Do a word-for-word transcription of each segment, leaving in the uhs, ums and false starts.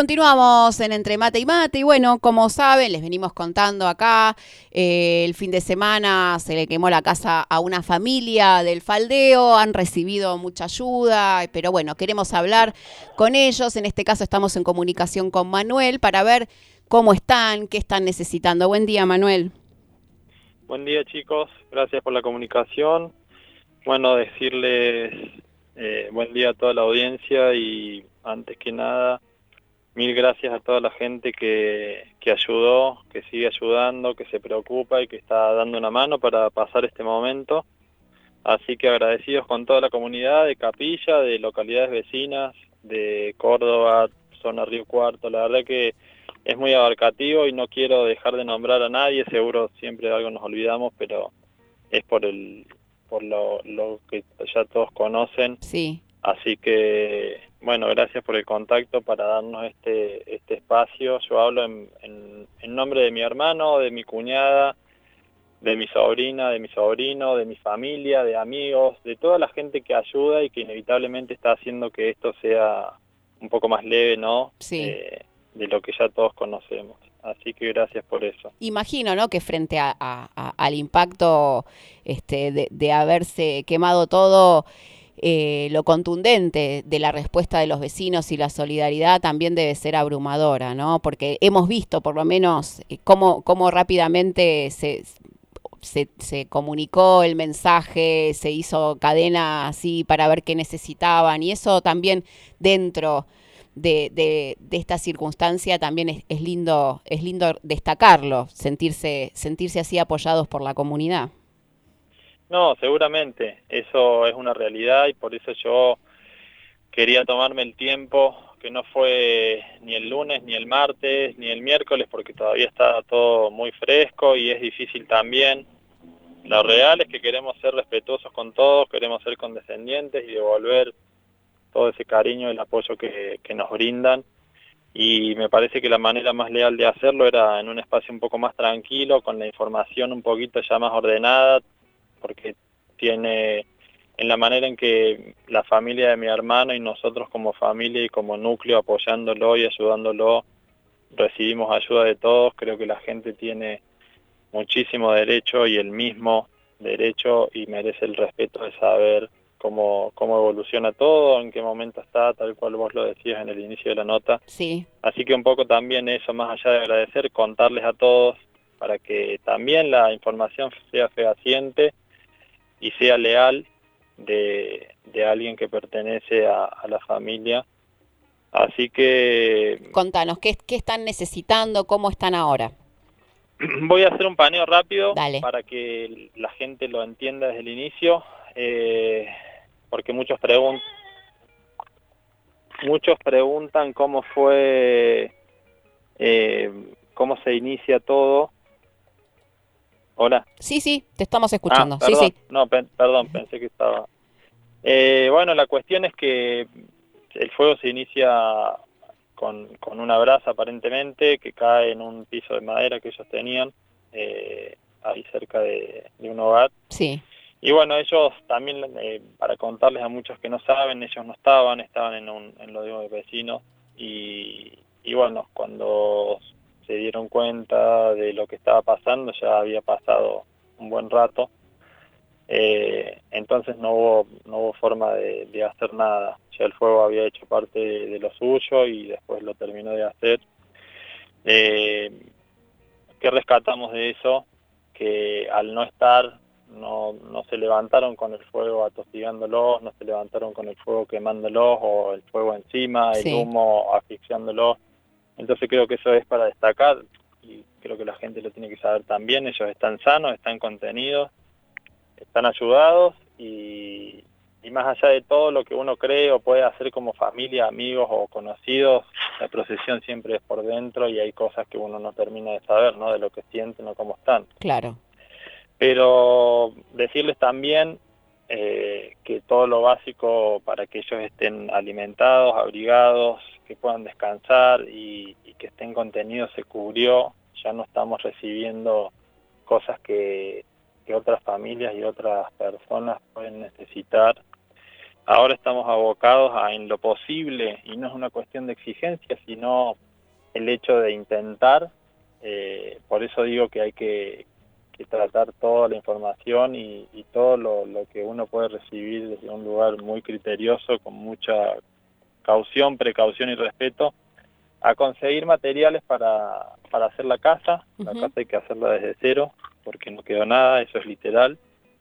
Continuamos en Entre Mate y Mate y bueno, como saben, les venimos contando acá, eh, el fin de semana se le quemó la casa a una familia del Faldeo, han recibido mucha ayuda, pero bueno, queremos hablar con ellos, en este caso estamos en comunicación con Manuel para ver cómo están, qué están necesitando. Buen día, Manuel. Buen día, chicos, gracias por la comunicación. Bueno, decirles eh, buen día a toda la audiencia y antes que nada, mil gracias a toda la gente que, que ayudó, que sigue ayudando, que se preocupa y que está dando una mano para pasar este momento. Así que agradecidos con toda la comunidad de Capilla, de localidades vecinas, de Córdoba, zona Río Cuarto. La verdad que es muy abarcativo y no quiero dejar de nombrar a nadie, seguro siempre de algo nos olvidamos, pero es por el por lo, lo que ya todos conocen. Sí. Así que, bueno, gracias por el contacto para darnos este este espacio. Yo hablo en, en, en nombre de mi hermano, de mi cuñada, de mi sobrina, de mi sobrino, de mi familia, de amigos, de toda la gente que ayuda y que inevitablemente está haciendo que esto sea un poco más leve, ¿no? Sí. Eh, de lo que ya todos conocemos. Así que gracias por eso. Imagino, ¿no?, que frente a, a, a, al impacto este, de, de haberse quemado todo, eh, lo contundente de la respuesta de los vecinos y la solidaridad también debe ser abrumadora, ¿no? Porque hemos visto, por lo menos, eh, cómo, cómo rápidamente se, se, se comunicó el mensaje, se hizo cadena así para ver qué necesitaban, y eso también dentro de, de, de esta circunstancia también es, es lindo, es lindo destacarlo, sentirse, sentirse así apoyados por la comunidad. No, seguramente, eso es una realidad y por eso yo quería tomarme el tiempo, que no fue ni el lunes, ni el martes, ni el miércoles, porque todavía está todo muy fresco y es difícil también. Lo real es que queremos ser respetuosos con todos, queremos ser condescendientes y devolver todo ese cariño y el apoyo que, que nos brindan. Y me parece que la manera más leal de hacerlo era en un espacio un poco más tranquilo, con la información un poquito ya más ordenada, porque tiene, en la manera en que la familia de mi hermano y nosotros como familia y como núcleo apoyándolo y ayudándolo, recibimos ayuda de todos, creo que la gente tiene muchísimo derecho y el mismo derecho y merece el respeto de saber cómo, cómo evoluciona todo, en qué momento está, tal cual vos lo decías en el inicio de la nota. Sí. Así que un poco también eso, más allá de agradecer, contarles a todos para que también la información sea fehaciente y sea leal de, de alguien que pertenece a, a la familia. Así que Contanos, ¿qué, qué están necesitando? ¿Cómo están ahora? voy a hacer un paneo rápido Dale. para que la gente lo entienda desde el inicio, eh, porque muchos preguntan, muchos preguntan cómo fue, eh, cómo se inicia todo. Hola. Sí, sí, te estamos Ah, escuchando. Sí, perdón, sí. no, pe perdón, pensé que estaba. Eh, bueno, la cuestión es que el fuego se inicia con, con una brasa aparentemente que cae en un piso de madera que ellos tenían eh, ahí cerca de, de un hogar. Sí. Y bueno, ellos también, eh, para contarles a muchos que no saben, ellos no estaban, estaban en, un, en lo de unos vecinos y, y bueno, cuando se dieron cuenta de lo que estaba pasando, ya había pasado un buen rato. Eh, entonces no hubo no hubo forma de, de hacer nada, ya el fuego había hecho parte de, de lo suyo y después lo terminó de hacer. Eh, ¿Qué rescatamos de eso? Que al no estar, no, no se levantaron con el fuego atosigándolos, no se levantaron con el fuego quemándolos o el fuego encima, el Sí. humo asfixiándolos. Entonces creo que eso es para destacar y creo que la gente lo tiene que saber también. Ellos están sanos, están contenidos, están ayudados y, y más allá de todo lo que uno cree o puede hacer como familia, amigos o conocidos, la procesión siempre es por dentro y hay cosas que uno no termina de saber, ¿no? De lo que sienten o cómo están. Claro. Pero decirles también eh, que todo lo básico para que ellos estén alimentados, abrigados, que puedan descansar y, y que estén contenidos se cubrió. Ya no estamos recibiendo cosas que que otras familias y otras personas pueden necesitar ahora estamos abocados a, en lo posible, y no es una cuestión de exigencia, sino el hecho de intentar, eh, por eso digo que hay que, que tratar toda la información y, y todo lo, lo que uno puede recibir desde un lugar muy criterioso, con mucha caución, precaución y respeto, a conseguir materiales para, para hacer la casa. Uh-huh. La casa hay que hacerla desde cero, porque no quedó nada, eso es literal.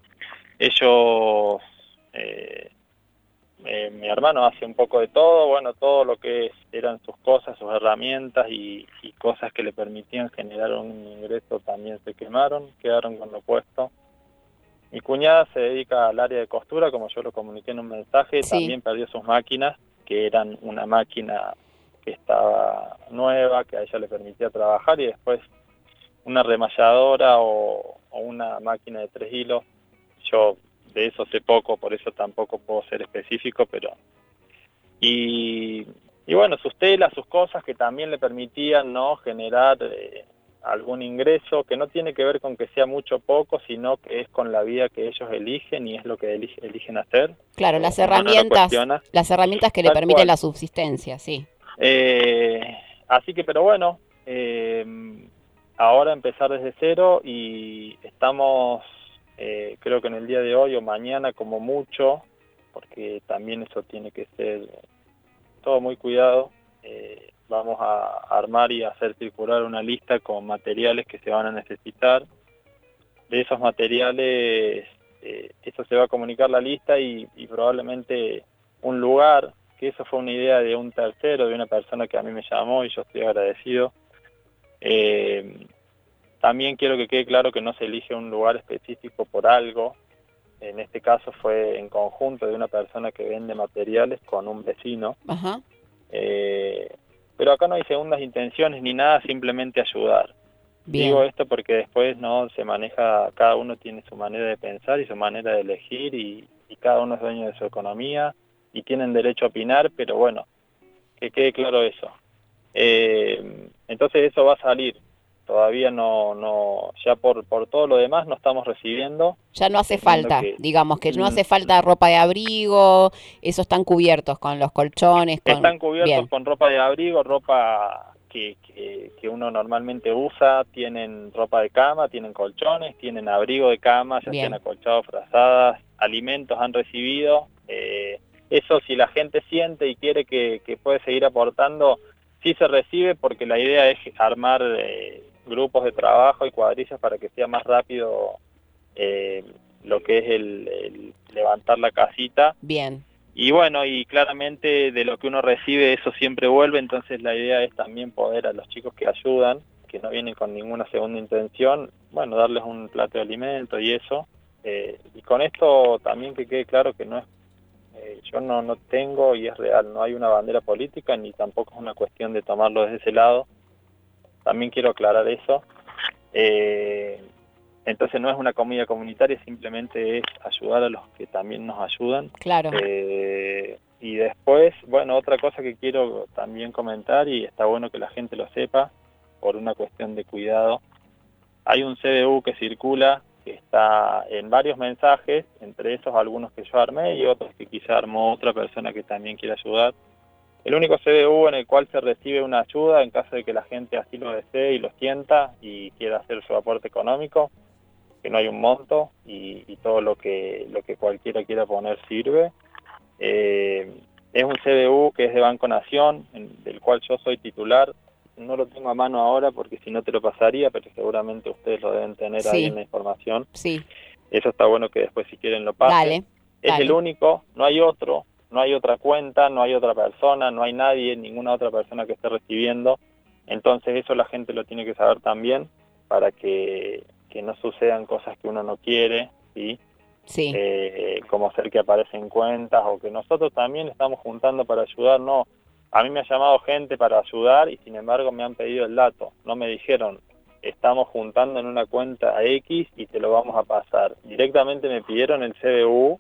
Ellos, eh, eh, mi hermano hace un poco de todo, bueno, todo lo que es, eran sus cosas, sus herramientas y, y cosas que le permitían generar un ingreso también se quemaron, quedaron con lo puesto. Mi cuñada se dedica al área de costura, como yo lo comuniqué en un mensaje, sí. También perdió sus máquinas, que eran una máquina que estaba nueva, que a ella le permitía trabajar, y después una remalladora o, o una máquina de tres hilos. Yo de eso sé poco, por eso tampoco puedo ser específico, pero... Y, y bueno, sus telas, sus cosas que también le permitían, ¿no?, generar eh, algún ingreso, que no tiene que ver con que sea mucho o poco, sino que es con la vida que ellos eligen y es lo que elige, eligen hacer. Claro, las herramientas, no las herramientas que le permiten cual. la subsistencia, sí. Eh, así que, pero bueno, eh, ahora empezar desde cero y estamos, eh, creo que en el día de hoy o mañana como mucho, porque también eso tiene que ser todo muy cuidado, eh, vamos a armar y hacer circular una lista con materiales que se van a necesitar. De esos materiales, eh, eso se va a comunicar la lista y, y probablemente un lugar, que eso fue una idea de un tercero, de una persona que a mí me llamó y yo estoy agradecido. Eh, también quiero que quede claro que no se elige un lugar específico por algo. En este caso fue en conjunto de una persona que vende materiales con un vecino. Ajá. Eh, pero acá no hay segundas intenciones ni nada, simplemente ayudar. Bien. Digo esto porque después no se maneja, cada uno tiene su manera de pensar y su manera de elegir y, y cada uno es dueño de su economía y tienen derecho a opinar, pero bueno, que quede claro eso. Eh, entonces eso va a salir. Todavía no, no, ya por, por todo lo demás no estamos recibiendo. Ya no hace falta, que, digamos que no hace falta ropa de abrigo, esos están cubiertos con los colchones. Con... Están cubiertos Bien. Con ropa de abrigo, ropa que, que, que uno normalmente usa, tienen ropa de cama, tienen colchones, tienen abrigo de cama, ya sean acolchados, frazadas, alimentos han recibido. Eh, eso si la gente siente y quiere que, que puede seguir aportando, sí se recibe porque la idea es armar... Eh, grupos de trabajo y cuadrillas para que sea más rápido eh, lo que es el, el levantar la casita. Bien. Y bueno, y claramente de lo que uno recibe eso siempre vuelve, entonces la idea es también poder a los chicos que ayudan, que no vienen con ninguna segunda intención, bueno, darles un plato de alimento y eso. Eh, y con esto también que quede claro que no es, eh, yo no, no tengo y es real, no hay una bandera política ni tampoco es una cuestión de tomarlo desde ese lado. También quiero aclarar eso. Eh, entonces no es una comida comunitaria, simplemente es ayudar a los que también nos ayudan. Claro. Eh, y después, bueno, otra cosa que quiero también comentar, y está bueno que la gente lo sepa, por una cuestión de cuidado. Hay un C B U que circula, que está en varios mensajes, entre esos algunos que yo armé y otros que quizá armó otra persona que también quiere ayudar. El único C B U en el cual se recibe una ayuda en caso de que la gente así lo desee y lo sienta y quiera hacer su aporte económico, que no hay un monto y, y todo lo que lo que cualquiera quiera poner sirve. Eh, es un C B U que es de Banco Nación, en, del cual yo soy titular. No lo tengo a mano ahora porque si no te lo pasaría, pero seguramente ustedes lo deben tener sí. ahí en la información. Sí. Eso está bueno que después si quieren lo pasen. Dale, es dale. el único, no hay otro. No hay otra cuenta, no hay otra persona, no hay nadie, ninguna otra persona que esté recibiendo. Entonces eso la gente lo tiene que saber también para que, que no sucedan cosas que uno no quiere, ¿sí? Sí. Eh, como ser que aparecen cuentas o que nosotros también estamos juntando para ayudar. No, a mí me ha llamado gente para ayudar y sin embargo me han pedido el dato. No me dijeron, estamos juntando en una cuenta X y te lo vamos a pasar. Directamente me pidieron el C B U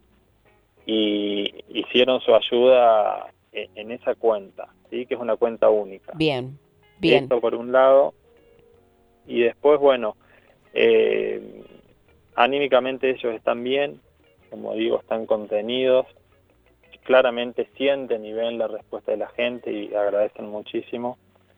y hicieron su ayuda en, en esa cuenta, ¿sí? Que es una cuenta única. Bien, bien. Esto por un lado. Y después, bueno, eh, anímicamente ellos están bien, como digo, están contenidos. claramente sienten y ven la respuesta de la gente y agradecen muchísimo.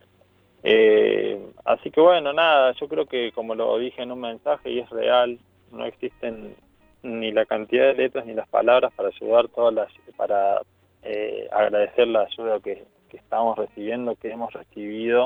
Eh, así que bueno, nada, yo creo que como lo dije en un mensaje y es real, no existen ni la cantidad de letras ni las palabras para ayudar todas las, para eh, agradecer la ayuda que, que estamos recibiendo, que hemos recibido.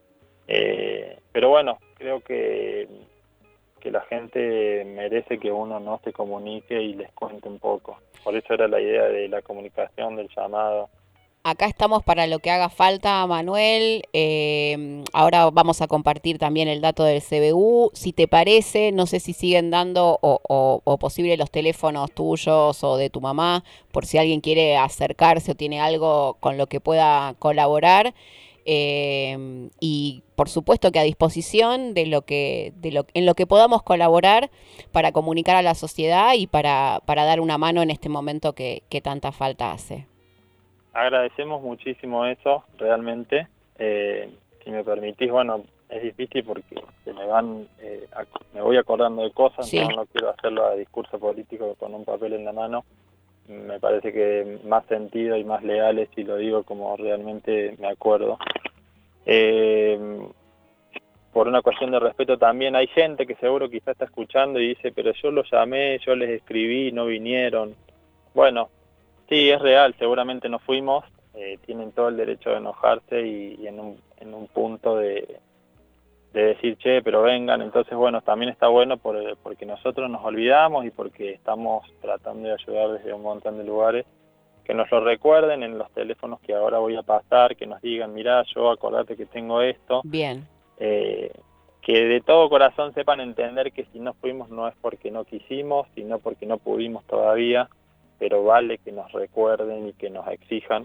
Eh, pero bueno, creo que, que la gente merece que uno no se comunique y les cuente un poco. Por eso era la idea de la comunicación, del llamado. Acá estamos para lo que haga falta, Manuel. Eh, ahora vamos a compartir también el dato del C B U. Si te parece, no sé si siguen dando o, o, o posible los teléfonos tuyos o de tu mamá, por si alguien quiere acercarse o tiene algo con lo que pueda colaborar. Eh, y por supuesto que a disposición de lo que, de lo, en lo que podamos colaborar para comunicar a la sociedad y para, para dar una mano en este momento que, que tanta falta hace. Agradecemos muchísimo eso, realmente. Eh, si me permitís, bueno, es difícil porque se me van, eh, me voy acordando de cosas, Sí. no, no quiero hacerlo a discurso político con un papel en la mano. Me parece que más sentido y más leal es si lo digo como realmente me acuerdo. Eh, por una cuestión de respeto también, hay gente que seguro quizás está escuchando y dice, pero yo los llamé, yo les escribí, no vinieron. Bueno, sí, es real, seguramente no fuimos, eh, tienen todo el derecho de enojarse y, y en, un, en un punto de, de decir, che, pero vengan. Entonces, bueno, también está bueno por, porque nosotros nos olvidamos y porque estamos tratando de ayudar desde un montón de lugares, que nos lo recuerden en los teléfonos que ahora voy a pasar, que nos digan, mirá, yo acordate que tengo esto. Bien. Eh, que de todo corazón sepan entender que si no fuimos no es porque no quisimos, sino porque no pudimos todavía, pero vale que nos recuerden y que nos exijan.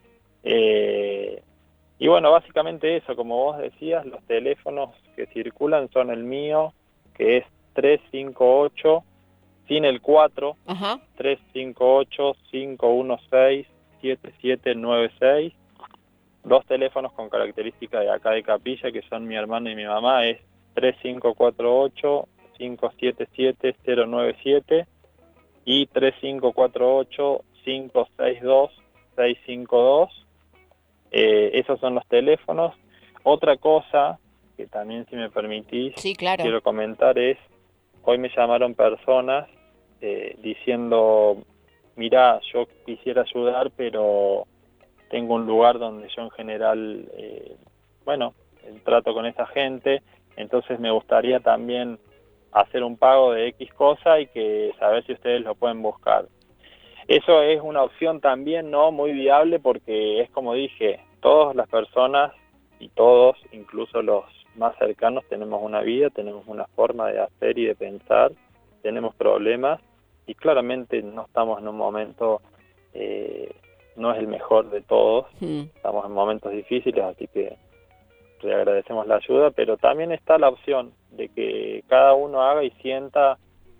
Eh, y bueno, básicamente eso, como vos decías, los teléfonos que circulan son el mío, que es tres cinco ocho, sin el cuatro, Ajá. tres cinco ocho, cinco uno seis, siete siete nueve seis. Dos teléfonos con características de acá de Capilla, que son mi hermano y mi mamá, es tres cinco cuatro ocho, cinco siete siete, cero nueve siete y tres cinco cuatro ocho, cinco seis dos, seis cinco dos. Eh, esos son los teléfonos. Otra cosa que también, si me permitís, Sí, claro. quiero comentar es, hoy me llamaron personas eh, diciendo, mirá, yo quisiera ayudar, pero tengo un lugar donde yo en general, eh, bueno, trato con esa gente, entonces me gustaría también hacer un pago de X cosa y que saber si ustedes lo pueden buscar. Eso es una opción también no muy viable porque es como dije, todas las personas y todos, incluso los más cercanos, tenemos una vida, tenemos una forma de hacer y de pensar, tenemos problemas y claramente no estamos en un momento... Eh, no es el mejor de todos, Hmm. estamos en momentos difíciles, así que le agradecemos la ayuda, pero también está la opción de que cada uno haga y sienta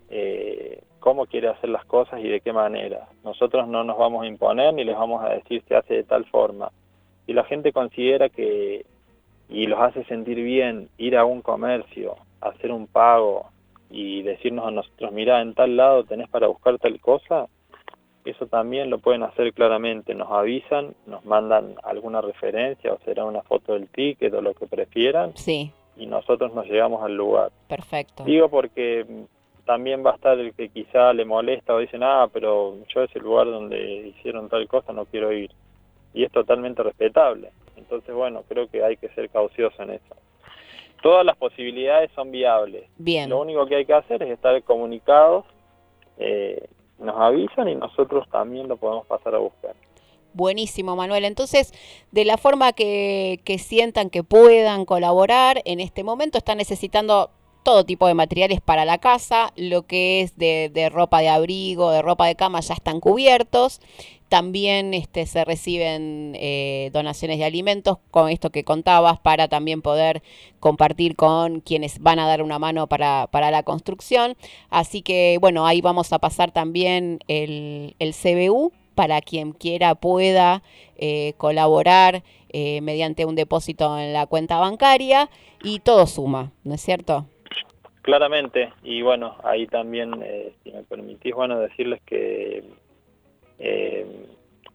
eh, cómo quiere hacer las cosas y de qué manera. Nosotros no nos vamos a imponer ni les vamos a decir se hace de tal forma. Si la gente considera que, y los hace sentir bien, ir a un comercio, hacer un pago y decirnos a nosotros, mirá, en tal lado tenés para buscar tal cosa, eso también lo pueden hacer claramente, nos avisan, nos mandan alguna referencia o será una foto del ticket o lo que prefieran Sí, y nosotros nos llegamos al lugar. perfecto. Digo porque también va a estar el que quizá le molesta o dicen, ah, pero yo ese lugar donde hicieron tal cosa no quiero ir. Y es totalmente respetable. Entonces, bueno, creo que hay que ser caucioso en eso. Todas las posibilidades son viables. Bien. Lo único que hay que hacer es estar comunicados, eh, nos avisan y nosotros también lo podemos pasar a buscar. Buenísimo, Manuel. Entonces, de la forma que, que sientan que puedan colaborar, en este momento están necesitando todo tipo de materiales para la casa, lo que es de, de ropa de abrigo, de ropa de cama, ya están cubiertos. También este, se reciben eh, donaciones de alimentos, con esto que contabas, para también poder compartir con quienes van a dar una mano para, para la construcción. Así que, bueno, ahí vamos a pasar también el, el C B U para quien quiera pueda eh, colaborar eh, mediante un depósito en la cuenta bancaria y todo suma, ¿no es cierto? Claramente, y bueno, ahí también, eh, si me permitís, bueno, decirles que eh,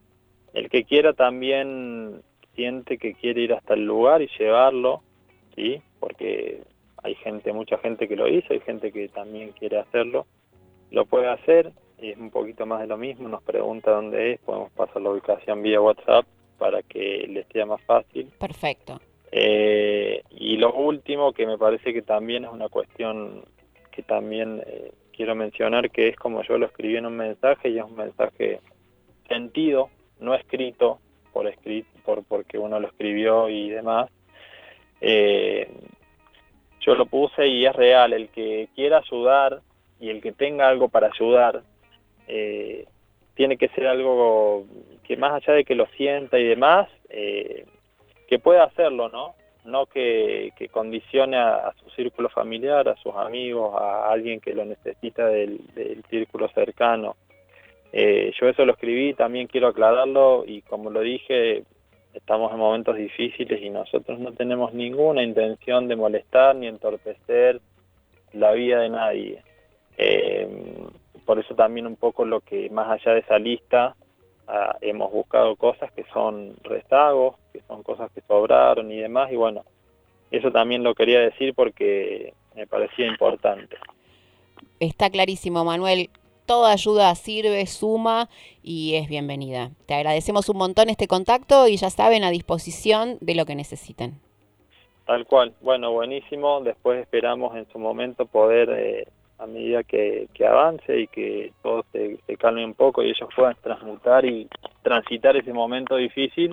el que quiera también siente que quiere ir hasta el lugar y llevarlo, ¿sí? Porque hay gente, mucha gente que lo hizo, hay gente que también quiere hacerlo, lo puede hacer, y es un poquito más de lo mismo, nos pregunta dónde es, podemos pasar la ubicación vía WhatsApp para que les sea más fácil. Perfecto. Eh, y lo último, que me parece que también es una cuestión que también eh, quiero mencionar, que es como yo lo escribí en un mensaje, y es un mensaje sentido, no escrito por escrito, por porque uno lo escribió y demás. Eh, yo lo puse y es real, el que quiera ayudar y el que tenga algo para ayudar, eh, tiene que ser algo que más allá de que lo sienta y demás, eh, que pueda hacerlo, ¿no? No que, que condicione a, a su círculo familiar, a sus amigos, a alguien que lo necesita del, del círculo cercano. Eh, yo eso lo escribí, también quiero aclararlo, y como lo dije, estamos en momentos difíciles y nosotros no tenemos ninguna intención de molestar ni entorpecer la vida de nadie. Eh, por eso también un poco lo que más allá de esa lista, ah, hemos buscado cosas que son rezagos, que son cosas que sobraron y demás, y bueno, eso también lo quería decir porque me parecía importante. Está clarísimo, Manuel. Toda ayuda sirve, suma y es bienvenida. Te agradecemos un montón este contacto y ya saben, a disposición de lo que necesiten. Tal cual. Bueno, buenísimo. Después esperamos en su momento poder, eh, a medida que, que avance y que todo se, se calme un poco y ellos puedan transmutar y transitar ese momento difícil,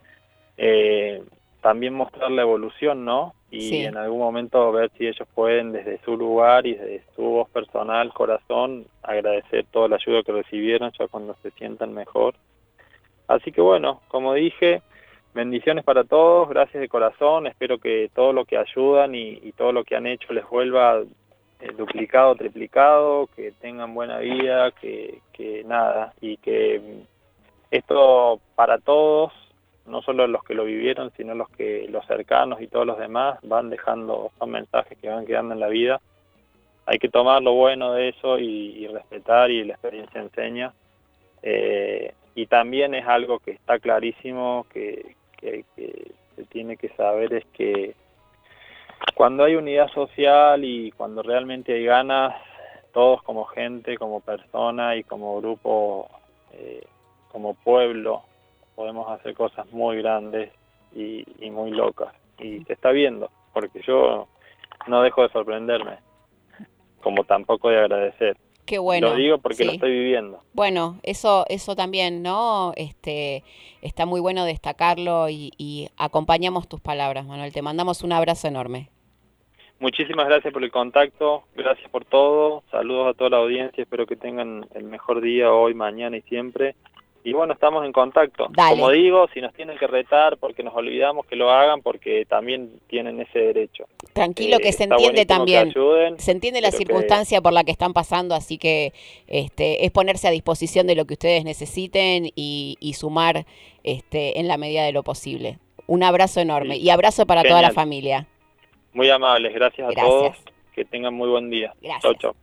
eh, también mostrar la evolución, ¿no? Y sí, en algún momento ver si ellos pueden desde su lugar y desde su voz personal, corazón, agradecer toda la ayuda que recibieron ya cuando se sientan mejor. Así que bueno, como dije, bendiciones para todos, gracias de corazón, espero que todo lo que ayudan y, y todo lo que han hecho les vuelva eh, duplicado, triplicado, que tengan buena vida, que, que nada, y que esto para todos, no solo los que lo vivieron, sino los que los cercanos y todos los demás van dejando, son mensajes que van quedando en la vida. Hay que tomar lo bueno de eso y, y respetar, y la experiencia enseña. Eh, y también es algo que está clarísimo, que, que, que se tiene que saber, es que cuando hay unidad social y cuando realmente hay ganas, todos como gente, como persona y como grupo, eh, como pueblo, podemos hacer cosas muy grandes y, y muy locas. Y se está viendo, porque yo no dejo de sorprenderme, como tampoco de agradecer. Qué bueno. Lo digo porque sí. lo estoy viviendo. Bueno, eso eso también, ¿no? Este, está muy bueno destacarlo y, y acompañamos tus palabras, Manuel. Te mandamos un abrazo enorme. Muchísimas gracias por el contacto, gracias por todo, saludos a toda la audiencia, espero que tengan el mejor día hoy, mañana y siempre. Y bueno, estamos en contacto. Dale. Como digo, si nos tienen que retar porque nos olvidamos, que lo hagan, porque también tienen ese derecho. Tranquilo, que Eh, se está entiende buenísimo también. que ayuden, Se entiende la pero que- circunstancia por la que están pasando, así que este, es ponerse a disposición de lo que ustedes necesiten y, y sumar este, en la medida de lo posible. Un abrazo enorme Sí. y abrazo para toda Genial. la familia. Muy amables, gracias a Gracias. todos, que tengan muy buen día. Gracias. Chau, chau.